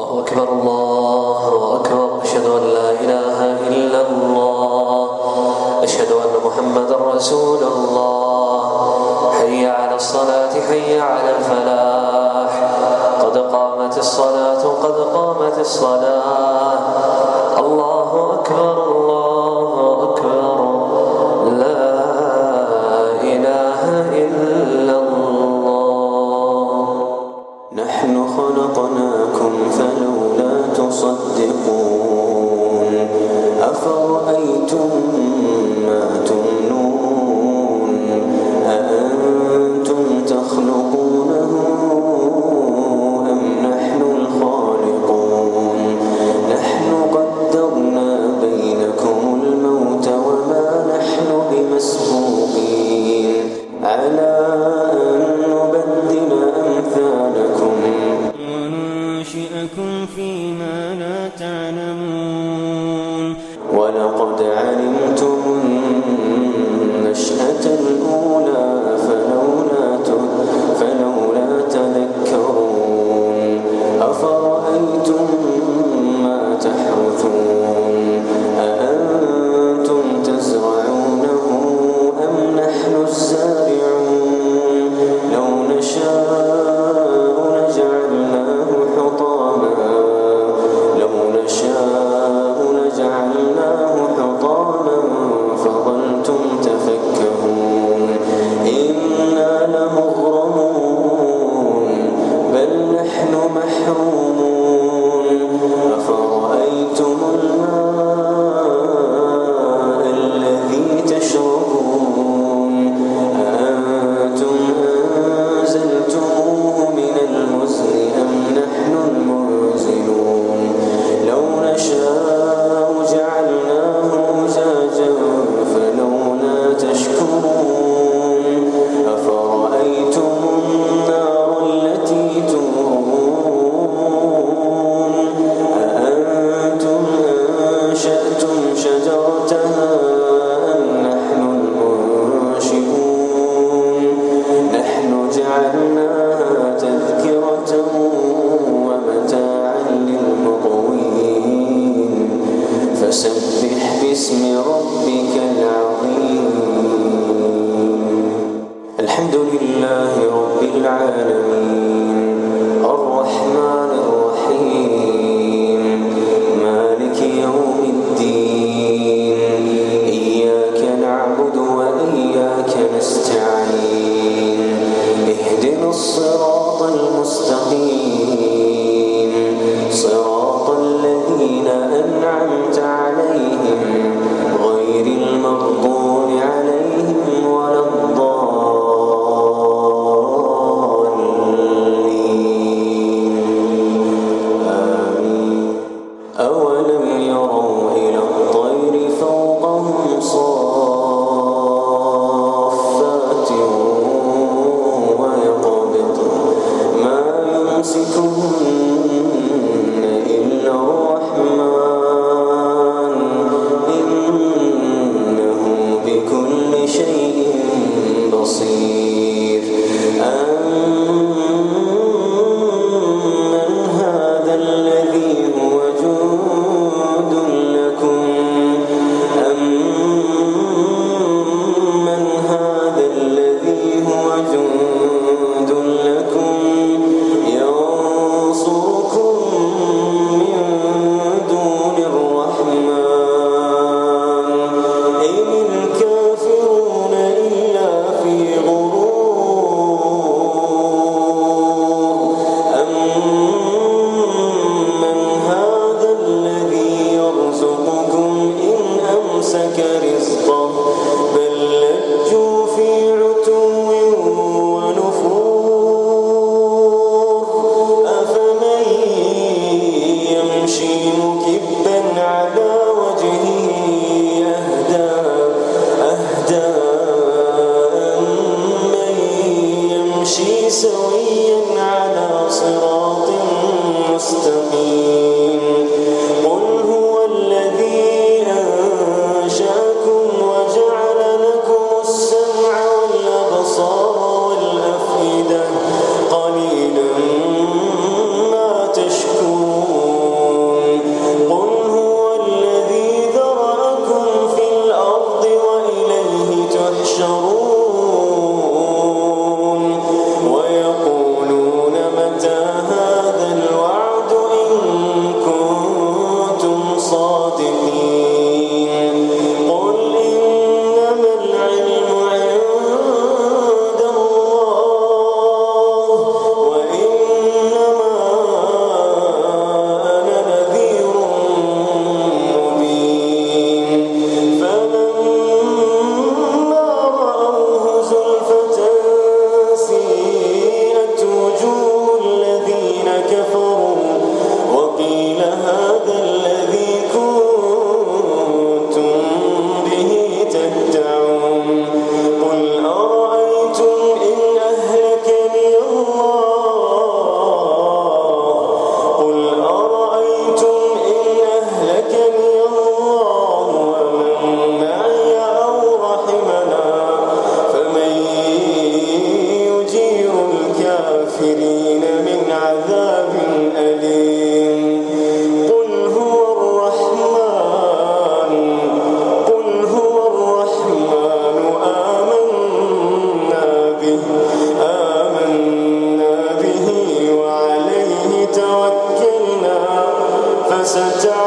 أكبر الله أكبر. أشهد أن لا إله إلا الله. أشهد أن محمدا رسول الله. حي على الصلاة حي على الفلاح. قد قامت الصلاة قد قامت الصلاة. الله أكبر الله أكبر. لا إله إلا الله. نحن خلقناكم فلولا تصدقون. أفرأيتم ما تمنون أأنتم تخلقونه أم نحن الخالقون. نحن قدرنا بينكم الموت وما نحن بمسبوقين على أن نبدل أمثالكم وننشئكم فيما لا تعلمون. ولقد علمتم النشأة الأولى فلولا تذكرون. أفرأيتم ما تحرثون أأنتم تزرعونه أم نحن الزارعون. لو نشاء لجعلناه حطاما فظلتم تفكهون. إنا لمغرمون بل نحن محرومون. أفرأيتم الماء الذي تشربون أأنتم أنزلتموه من المزن أم نحن المنزلون. لو نشاء جعلناه أجاجا فلولا تشكرون. أفرأيتم النار التي تورون أأنتم أنشأتم شجرتها أم نحن المنشئون. نحن جعلناها تذكرة ومتاعا للمقوين. فسبح باسم ربك العظيم. الحمد لله رب العالمين الرحمن الرحيم مالك يوم الدين. إياك نعبد وإياك نستعين. اهدنا الصراط المستقيم صراط الذين أنعمت عليهم غير المغضوب ستار